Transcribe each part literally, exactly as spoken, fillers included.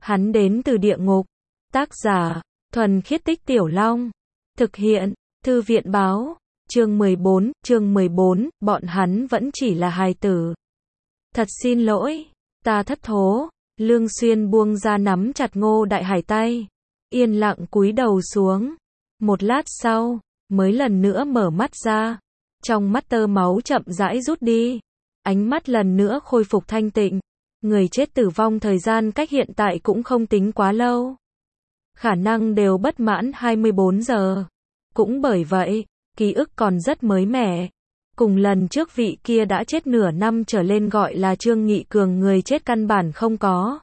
Hắn đến từ địa ngục. Tác giả, Thuần Khiết Tích Tiểu Long. Thực hiện, Thư viện báo. Chương mười bốn, chương mười bốn, bọn hắn vẫn chỉ là hài tử. Thật xin lỗi, ta thất thố. Lương Xuyên buông ra nắm chặt Ngô Đại Hải tay. Yên lặng cúi đầu xuống. Một lát sau, mới lần nữa mở mắt ra. Trong mắt tơ máu chậm rãi rút đi. Ánh mắt lần nữa khôi phục thanh tịnh. Người chết tử vong thời gian cách hiện tại cũng không tính quá lâu. Khả năng đều bất mãn hai mươi bốn giờ. Cũng bởi vậy, ký ức còn rất mới mẻ. Cùng lần trước vị kia đã chết nửa năm trở lên gọi là Trương Nghị Cường người chết căn bản không có.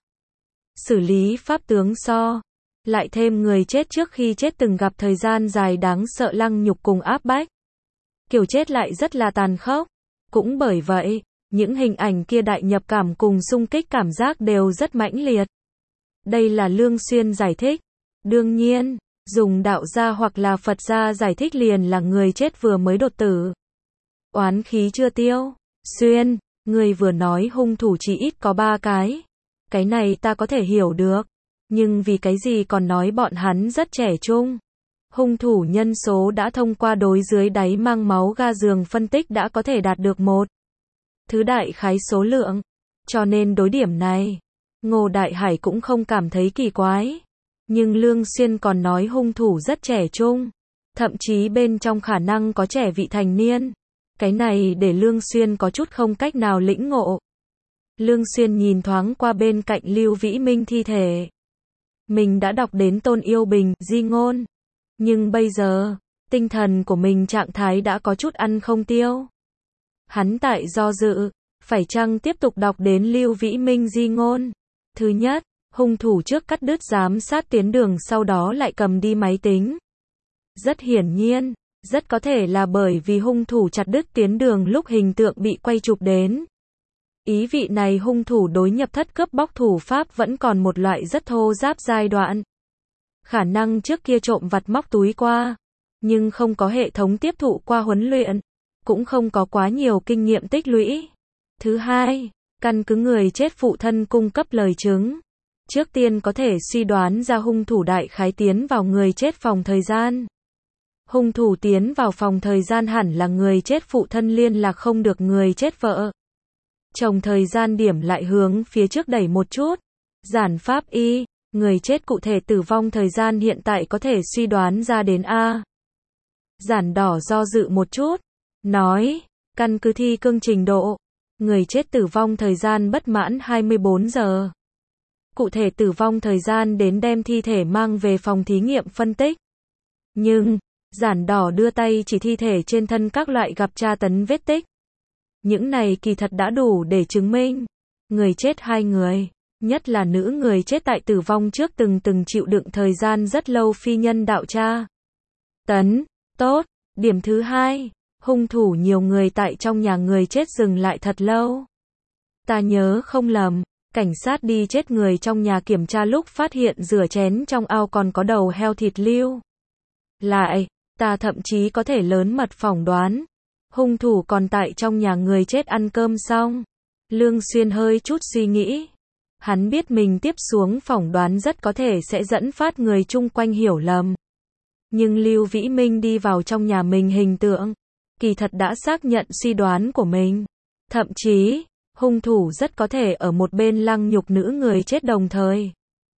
Xử lý pháp tướng so. Lại thêm người chết trước khi chết từng gặp thời gian dài đáng sợ lăng nhục cùng áp bách. Kiểu chết lại rất là tàn khốc. Cũng bởi vậy, những hình ảnh kia đại nhập cảm cùng xung kích cảm giác đều rất mãnh liệt. Đây là Lương Xuyên giải thích. Đương nhiên, dùng đạo gia hoặc là Phật gia giải thích liền là người chết vừa mới đột tử. Oán khí chưa tiêu. Xuyên, người vừa nói hung thủ chỉ ít có ba cái. Cái này ta có thể hiểu được. Nhưng vì cái gì còn nói bọn hắn rất trẻ trung? Hung thủ nhân số đã thông qua đối dưới đáy mang máu ga giường phân tích đã có thể đạt được một thứ đại khái số lượng. Cho nên đối điểm này, Ngô Đại Hải cũng không cảm thấy kỳ quái. Nhưng Lương Xuyên còn nói hung thủ rất trẻ trung. Thậm chí bên trong khả năng có trẻ vị thành niên. Cái này để Lương Xuyên có chút không cách nào lĩnh ngộ. Lương Xuyên nhìn thoáng qua bên cạnh Lưu Vĩ Minh thi thể. Mình đã đọc đến Tôn Yêu Bình, di ngôn. Nhưng bây giờ, tinh thần của mình trạng thái đã có chút ăn không tiêu. Hắn tại do dự, phải chăng tiếp tục đọc đến Lưu Vĩ Minh di ngôn. Thứ nhất, hung thủ trước cắt đứt giám sát tiến đường sau đó lại cầm đi máy tính. Rất hiển nhiên, rất có thể là bởi vì hung thủ chặt đứt tiến đường lúc hình tượng bị quay chụp đến. Ý vị này hung thủ đối nhập thất cướp bóc thủ pháp vẫn còn một loại rất thô ráp giai đoạn. Khả năng trước kia trộm vặt móc túi qua, nhưng không có hệ thống tiếp thụ qua huấn luyện, cũng không có quá nhiều kinh nghiệm tích lũy. Thứ hai, căn cứ người chết phụ thân cung cấp lời chứng. Trước tiên có thể suy đoán ra hung thủ đại khái tiến vào người chết phòng thời gian. Hung thủ tiến vào phòng thời gian hẳn là người chết phụ thân liên lạc không được người chết vợ. Chồng thời gian điểm lại hướng phía trước đẩy một chút. Giản pháp y, người chết cụ thể tử vong thời gian hiện tại có thể suy đoán ra đến A. Giản đỏ do dự một chút. Nói, căn cứ thi cương trình độ. Người chết tử vong thời gian bất mãn hai mươi bốn giờ. Cụ thể tử vong thời gian đến đem thi thể mang về phòng thí nghiệm phân tích. Nhưng, giản đỏ đưa tay chỉ thi thể trên thân các loại gặp tra tấn vết tích. Những này kỳ thật đã đủ để chứng minh. Người chết hai người, nhất là nữ người chết tại tử vong trước từng từng chịu đựng thời gian rất lâu phi nhân đạo tra tấn. Tốt. Điểm thứ hai, hung thủ nhiều người tại trong nhà người chết dừng lại thật lâu. Ta nhớ không lầm, cảnh sát đi chết người trong nhà kiểm tra lúc phát hiện rửa chén trong ao còn có đầu heo thịt lưu. Lại, ta thậm chí có thể lớn mật phỏng đoán. Hung thủ còn tại trong nhà người chết ăn cơm xong. Lương Xuyên hơi chút suy nghĩ. Hắn biết mình tiếp xuống phỏng đoán rất có thể sẽ dẫn phát người chung quanh hiểu lầm. Nhưng Lưu Vĩ Minh đi vào trong nhà mình hình tượng. Kỳ thật đã xác nhận suy đoán của mình. Thậm chí, hung thủ rất có thể ở một bên lăng nhục nữ người chết đồng thời.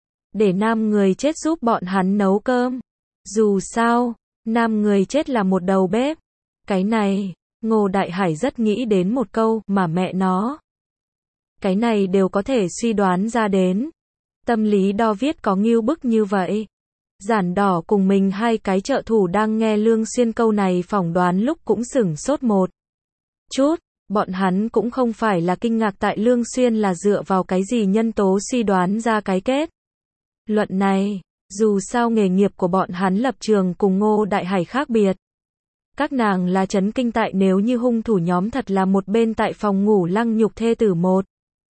Để nam người chết giúp bọn hắn nấu cơm. Dù sao, nam người chết là một đầu bếp. Cái này, Ngô Đại Hải rất nghĩ đến một câu mà mẹ nó. Cái này đều có thể suy đoán ra đến. Tâm lý đo viết có ngưu bức như vậy. Giản đỏ cùng mình hai cái trợ thủ đang nghe Lương Xuyên câu này phỏng đoán lúc cũng sửng sốt một chút. Bọn hắn cũng không phải là kinh ngạc tại Lương Xuyên là dựa vào cái gì nhân tố suy đoán ra cái kết luận này. Dù sao nghề nghiệp của bọn hắn lập trường cùng Ngô Đại Hải khác biệt. Các nàng là chấn kinh tại nếu như hung thủ nhóm thật là một bên tại phòng ngủ lăng nhục thê tử một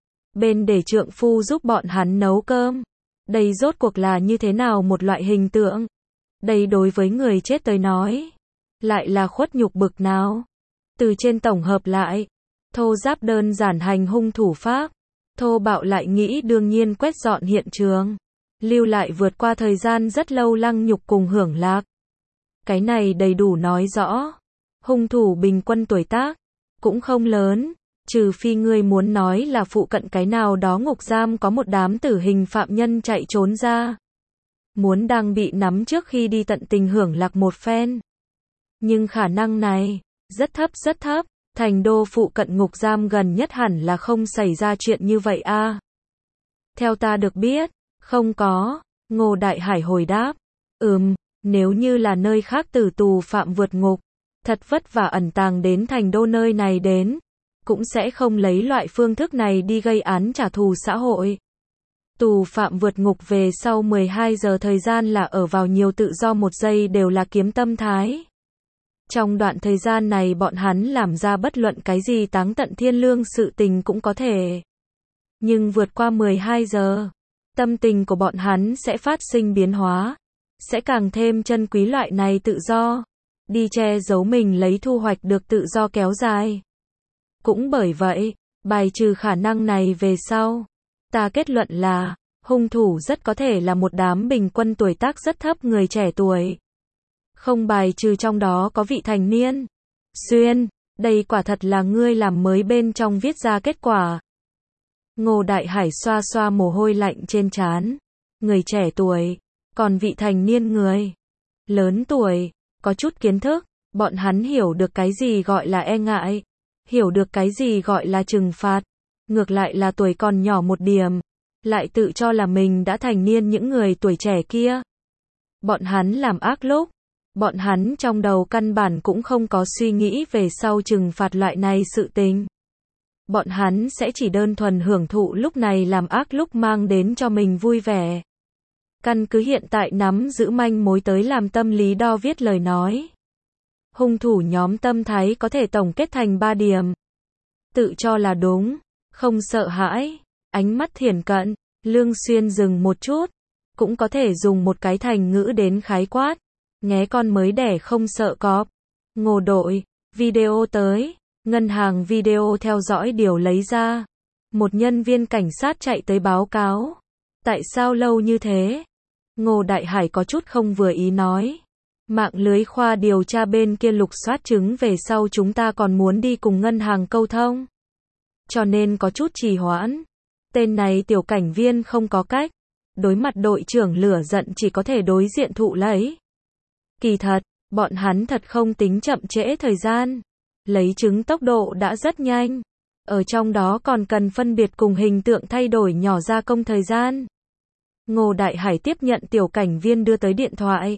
bên để trượng phu giúp bọn hắn nấu cơm. Đây rốt cuộc là như thế nào một loại hình tượng? Đây đối với người chết tới nói, lại là khuất nhục bực nào? Từ trên tổng hợp lại, thô ráp đơn giản hành hung thủ pháp, thô bạo lại nghĩ đương nhiên quét dọn hiện trường. lưu lại vượt qua thời gian rất lâu lăng nhục cùng hưởng lạc. Cái này đầy đủ nói rõ. Hung thủ bình quân tuổi tác cũng không lớn, trừ phi ngươi muốn nói là phụ cận cái nào đó ngục giam có một đám tử hình phạm nhân chạy trốn ra. Muốn đang bị nắm trước khi đi tận tình hưởng lạc một phen. Nhưng khả năng này, rất thấp rất thấp, thành đô phụ cận ngục giam gần nhất hẳn là không xảy ra chuyện như vậy a. Theo ta được biết, không có, Ngô Đại Hải hồi đáp. Ừm, nếu như là nơi khác tử tù phạm vượt ngục, thật vất vả ẩn tàng đến thành đô nơi này đến, cũng sẽ không lấy loại phương thức này đi gây án trả thù xã hội. Tù phạm vượt ngục về sau mười hai giờ thời gian là ở vào nhiều tự do một giây đều là kiếm tâm thái. Trong đoạn thời gian này bọn hắn làm ra bất luận cái gì táng tận thiên lương sự tình cũng có thể. Nhưng vượt qua mười hai giờ, tâm tình của bọn hắn sẽ phát sinh biến hóa, sẽ càng thêm trân quý loại này tự do, đi che giấu mình lấy thu hoạch được tự do kéo dài. Cũng bởi vậy, bài trừ khả năng này về sau, ta kết luận là, hung thủ rất có thể là một đám bình quân tuổi tác rất thấp người trẻ tuổi. Không bài trừ trong đó có vị thành niên. Xuyên, đây quả thật là ngươi làm mới bên trong viết ra kết quả. Ngô Đại Hải xoa xoa mồ hôi lạnh trên trán. Người trẻ tuổi, còn vị thành niên người lớn tuổi, có chút kiến thức, bọn hắn hiểu được cái gì gọi là e ngại, hiểu được cái gì gọi là trừng phạt, ngược lại là tuổi còn nhỏ một điểm, lại tự cho là mình đã thành niên những người tuổi trẻ kia. Bọn hắn làm ác lúc, bọn hắn trong đầu căn bản cũng không có suy nghĩ về sau trừng phạt loại này sự tình. Bọn hắn sẽ chỉ đơn thuần hưởng thụ lúc này làm ác lúc mang đến cho mình vui vẻ. Căn cứ hiện tại nắm giữ manh mối tới làm tâm lý đo viết lời nói. Hung thủ nhóm tâm thái có thể tổng kết thành ba điểm. Tự cho là đúng, không sợ hãi, ánh mắt thiển cận, Lương Xuyên dừng một chút, cũng có thể dùng một cái thành ngữ đến khái quát. Nghé con mới đẻ không sợ cọp. Ngô đội, video tới, ngân hàng video theo dõi điều lấy ra. Một nhân viên cảnh sát chạy tới báo cáo. Tại sao lâu như thế? Ngô Đại Hải có chút không vừa ý nói. Mạng lưới khoa điều tra bên kia lục soát chứng về sau chúng ta còn muốn đi cùng ngân hàng câu thông. Cho nên có chút trì hoãn. Tên này tiểu cảnh viên không có cách. Đối mặt đội trưởng lửa giận chỉ có thể đối diện thụ lấy. Kỳ thật, bọn hắn thật không tính chậm trễ thời gian. Lấy chứng tốc độ đã rất nhanh. Ở trong đó còn cần phân biệt cùng hình tượng thay đổi nhỏ gia công thời gian. Ngô Đại Hải tiếp nhận tiểu cảnh viên đưa tới điện thoại.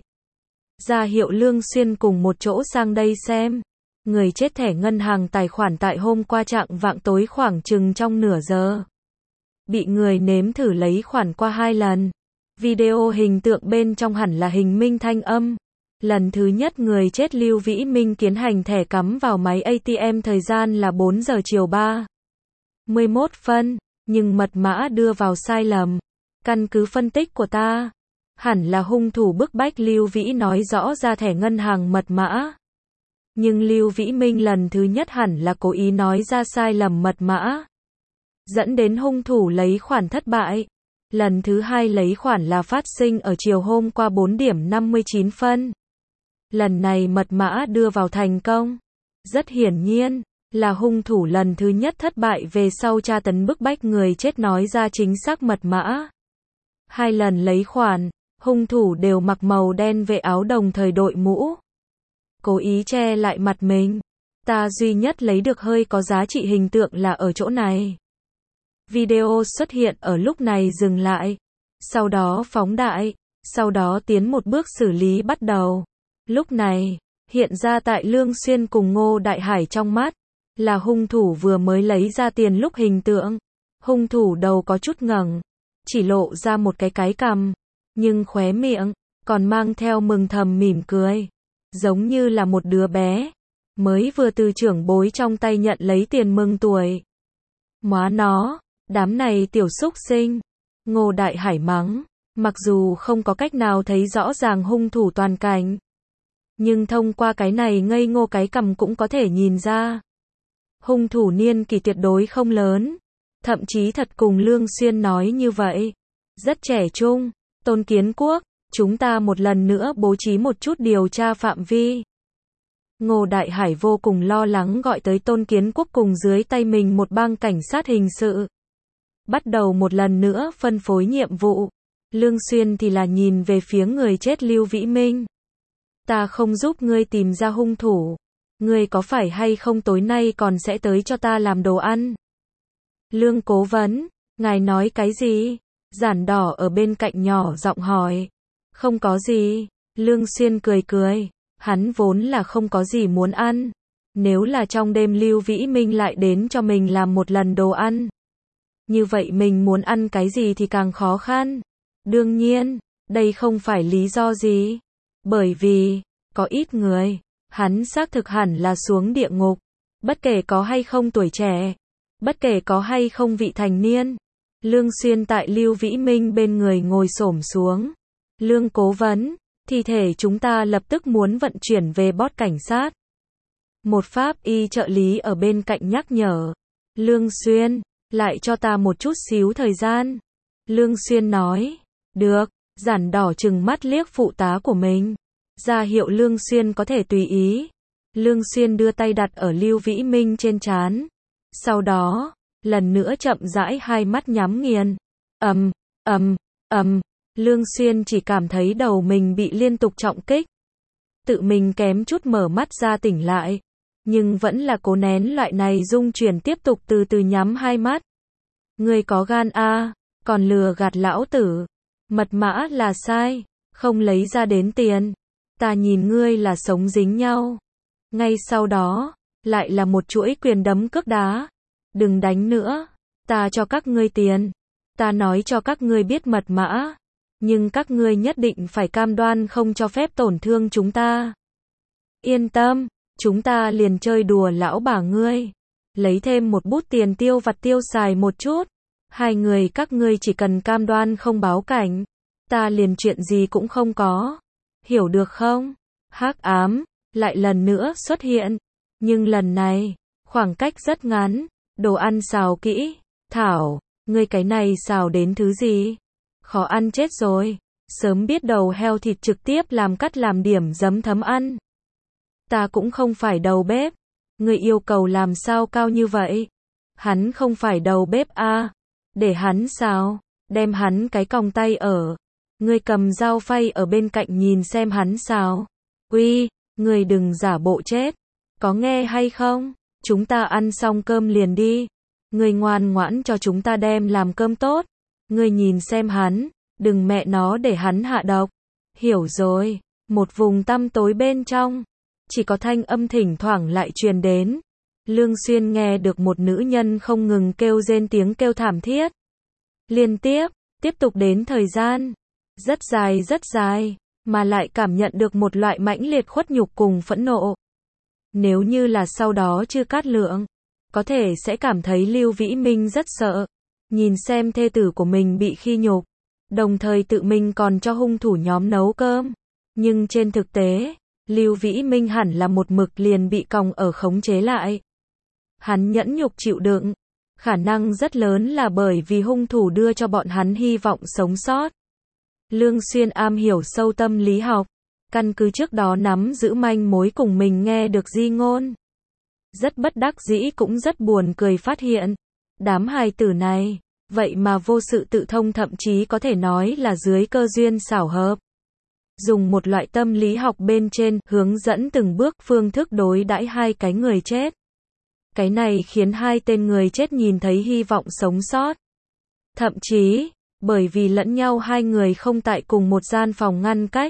Ra hiệu Lương Xuyên cùng một chỗ sang đây xem. Người chết thẻ ngân hàng tài khoản tại hôm qua trạng vạng tối khoảng chừng trong nửa giờ. Bị người nếm thử lấy khoản qua hai lần. Video hình tượng bên trong hẳn là hình minh thanh âm. Lần thứ nhất người chết Lưu Vĩ Minh tiến hành thẻ cắm vào máy a tê em thời gian là bốn giờ chiều ba mươi mốt phân, nhưng mật mã đưa vào sai lầm. Căn cứ phân tích của ta, hẳn là hung thủ bức bách Lưu Vĩ nói rõ ra thẻ ngân hàng mật mã. Nhưng Lưu Vĩ Minh lần thứ nhất hẳn là cố ý nói ra sai lầm mật mã, dẫn đến hung thủ lấy khoản thất bại. Lần thứ hai lấy khoản là phát sinh ở chiều hôm qua bốn điểm năm mươi chín phân. Lần này mật mã đưa vào thành công. Rất hiển nhiên, là hung thủ lần thứ nhất thất bại về sau tra tấn bức bách người chết nói ra chính xác mật mã. Hai lần lấy khoản, hung thủ đều mặc màu đen vệ áo đồng thời đội mũ. Cố ý che lại mặt mình. Ta duy nhất lấy được hơi có giá trị hình tượng là ở chỗ này. Video xuất hiện ở lúc này dừng lại. Sau đó phóng đại. Sau đó tiến một bước xử lý bắt đầu. Lúc này, hiện ra tại Lương Xuyên cùng Ngô Đại Hải trong mắt, là hung thủ vừa mới lấy ra tiền lúc hình tượng. Hung thủ đầu có chút ngẩng, chỉ lộ ra một cái cái cằm, nhưng khóe miệng, còn mang theo mừng thầm mỉm cười. Giống như là một đứa bé, mới vừa từ trưởng bối trong tay nhận lấy tiền mừng tuổi. Móa nó, đám này tiểu xúc sinh. Ngô Đại Hải mắng, mặc dù không có cách nào thấy rõ ràng hung thủ toàn cảnh. Nhưng thông qua cái này ngây ngô cái cằm cũng có thể nhìn ra. Hung thủ niên kỷ tuyệt đối không lớn. Thậm chí thật cùng Lương Xuyên nói như vậy. Rất trẻ trung, Tôn Kiến Quốc, chúng ta một lần nữa bố trí một chút điều tra phạm vi. Ngô Đại Hải vô cùng lo lắng gọi tới Tôn Kiến Quốc cùng dưới tay mình một bang cảnh sát hình sự. Bắt đầu một lần nữa phân phối nhiệm vụ. Lương Xuyên thì là nhìn về phía người chết Lưu Vĩ Minh. Ta không giúp ngươi tìm ra hung thủ. Ngươi có phải hay không tối nay còn sẽ tới cho ta làm đồ ăn? Lương Cố Vấn, ngài nói cái gì? Giản Đỏ ở bên cạnh nhỏ giọng hỏi. Không có gì. Lương Xuyên cười cười. Hắn vốn là không có gì muốn ăn. Nếu là trong đêm Lưu Vĩ Minh lại đến cho mình làm một lần đồ ăn. Như vậy mình muốn ăn cái gì thì càng khó khăn. Đương nhiên, đây không phải lý do gì. Bởi vì, có ít người, hắn xác thực hẳn là xuống địa ngục. Bất kể có hay không tuổi trẻ. Bất kể có hay không vị thành niên. Lương Xuyên tại Lưu Vĩ Minh bên người ngồi xổm xuống. Lương Cố Vấn, thi thể chúng ta lập tức muốn vận chuyển về bót cảnh sát. Một pháp y trợ lý ở bên cạnh nhắc nhở. Lương Xuyên, lại cho ta một chút xíu thời gian. Lương Xuyên nói. Được, Giản Đỏ trừng mắt liếc phụ tá của mình. Ra hiệu Lương Xuyên có thể tùy ý. Lương Xuyên đưa tay đặt ở Lưu Vĩ Minh trên trán. Sau đó, lần nữa chậm rãi hai mắt nhắm nghiền. Ầm, ầm, ầm. Lương Xuyên chỉ cảm thấy đầu mình bị liên tục trọng kích. Tự mình kém chút mở mắt ra tỉnh lại. Nhưng vẫn là cố nén loại này rung chuyển tiếp tục từ từ nhắm hai mắt. Ngươi có gan a, còn lừa gạt lão tử. Mật mã là sai, không lấy ra đến tiền. Ta nhìn ngươi là sống dính nhau. Ngay sau đó, lại là một chuỗi quyền đấm cước đá. Đừng đánh nữa, ta cho các ngươi tiền. Ta nói cho các ngươi biết mật mã. Nhưng các ngươi nhất định phải cam đoan không cho phép tổn thương chúng ta. Yên tâm, chúng ta liền chơi đùa lão bà ngươi. Lấy thêm một bút tiền tiêu vặt tiêu xài một chút. Hai người các ngươi chỉ cần cam đoan không báo cảnh. Ta liền chuyện gì cũng không có. Hiểu được không? Hắc ám, lại lần nữa xuất hiện. Nhưng lần này, khoảng cách rất ngắn. Đồ ăn xào kỹ. Thảo, ngươi cái này xào đến thứ gì? Khó ăn chết rồi. Sớm biết đầu heo thịt trực tiếp làm cắt làm điểm giấm thấm ăn. Ta cũng không phải đầu bếp. Ngươi yêu cầu làm sao cao như vậy? Hắn không phải đầu bếp a, à. Để hắn xào, đem hắn cái còng tay ở. Ngươi cầm dao phay ở bên cạnh nhìn xem hắn xào. Uy, ngươi đừng giả bộ chết. Có nghe hay không? Chúng ta ăn xong cơm liền đi. Ngươi ngoan ngoãn cho chúng ta đem làm cơm tốt. Ngươi nhìn xem hắn, đừng mẹ nó để hắn hạ độc. Hiểu rồi. Một vùng tăm tối bên trong, chỉ có thanh âm thỉnh thoảng lại truyền đến. Lương Xuyên nghe được một nữ nhân không ngừng kêu rên tiếng kêu thảm thiết. Liên tiếp, tiếp tục đến thời gian. Rất dài rất dài, mà lại cảm nhận được một loại mãnh liệt khuất nhục cùng phẫn nộ. Nếu như là sau đó chưa cát lượng, có thể sẽ cảm thấy Lưu Vĩ Minh rất sợ. Nhìn xem thê tử của mình bị khi nhục, đồng thời tự mình còn cho hung thủ nhóm nấu cơm. Nhưng trên thực tế, Lưu Vĩ Minh hẳn là một mực liền bị còng ở khống chế lại. Hắn nhẫn nhục chịu đựng, khả năng rất lớn là bởi vì hung thủ đưa cho bọn hắn hy vọng sống sót. Lương Xuyên am hiểu sâu tâm lý học, căn cứ trước đó nắm giữ manh mối cùng mình nghe được di ngôn. Rất bất đắc dĩ cũng rất buồn cười phát hiện, đám hài tử này, vậy mà vô sự tự thông, thậm chí có thể nói là dưới cơ duyên xảo hợp. Dùng một loại tâm lý học bên trên, hướng dẫn từng bước phương thức đối đãi hai cái người chết. Cái này khiến hai tên người chết nhìn thấy hy vọng sống sót. Thậm chí, bởi vì lẫn nhau hai người không tại cùng một gian phòng ngăn cách,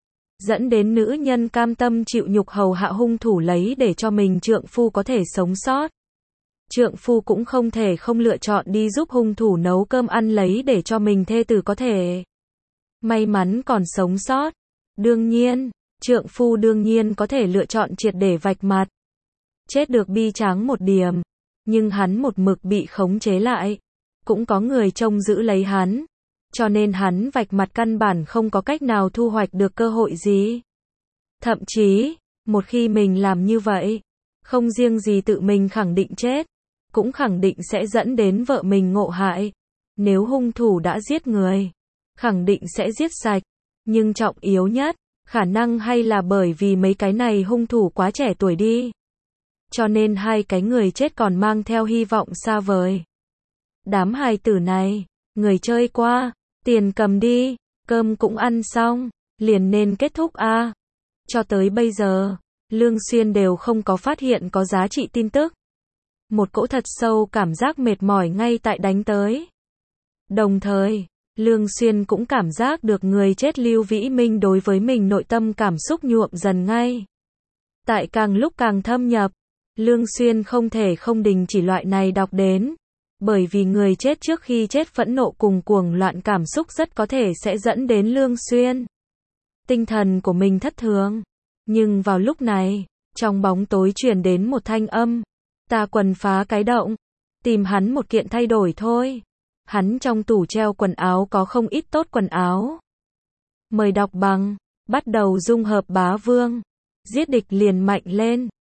dẫn đến nữ nhân cam tâm chịu nhục hầu hạ hung thủ lấy để cho mình trượng phu có thể sống sót. Trượng phu cũng không thể không lựa chọn đi giúp hung thủ nấu cơm ăn lấy để cho mình thê tử có thể may mắn còn sống sót. Đương nhiên, trượng phu đương nhiên có thể lựa chọn triệt để vạch mặt. Chết được bi tráng một điểm, nhưng hắn một mực bị khống chế lại. Cũng có người trông giữ lấy hắn, cho nên hắn vạch mặt căn bản không có cách nào thu hoạch được cơ hội gì. Thậm chí, một khi mình làm như vậy, không riêng gì tự mình khẳng định chết, cũng khẳng định sẽ dẫn đến vợ mình ngộ hại. Nếu hung thủ đã giết người, khẳng định sẽ giết sạch. Nhưng trọng yếu nhất, khả năng hay là bởi vì mấy cái này hung thủ quá trẻ tuổi đi. Cho nên hai cái người chết còn mang theo hy vọng xa vời. Đám hài tử này, người chơi qua, tiền cầm đi, cơm cũng ăn xong, liền nên kết thúc a. Cho tới bây giờ, Lương Xuyên đều không có phát hiện có giá trị tin tức. Một cỗ thật sâu cảm giác mệt mỏi ngay tại đánh tới. Đồng thời, Lương Xuyên cũng cảm giác được người chết Lưu Vĩ Minh đối với mình nội tâm cảm xúc nhuộm dần ngay. Tại càng lúc càng thâm nhập, Lương Xuyên không thể không đình chỉ loại này đọc đến. Bởi vì người chết trước khi chết phẫn nộ cùng cuồng loạn cảm xúc rất có thể sẽ dẫn đến Lương Xuyên. Tinh thần của mình thất thường. Nhưng vào lúc này, trong bóng tối truyền đến một thanh âm. Ta quần phá cái động. Tìm hắn một kiện thay đổi thôi. Hắn trong tủ treo quần áo có không ít tốt quần áo. Mời đọc bằng. Bắt đầu dung hợp bá vương. Giết địch liền mạnh lên.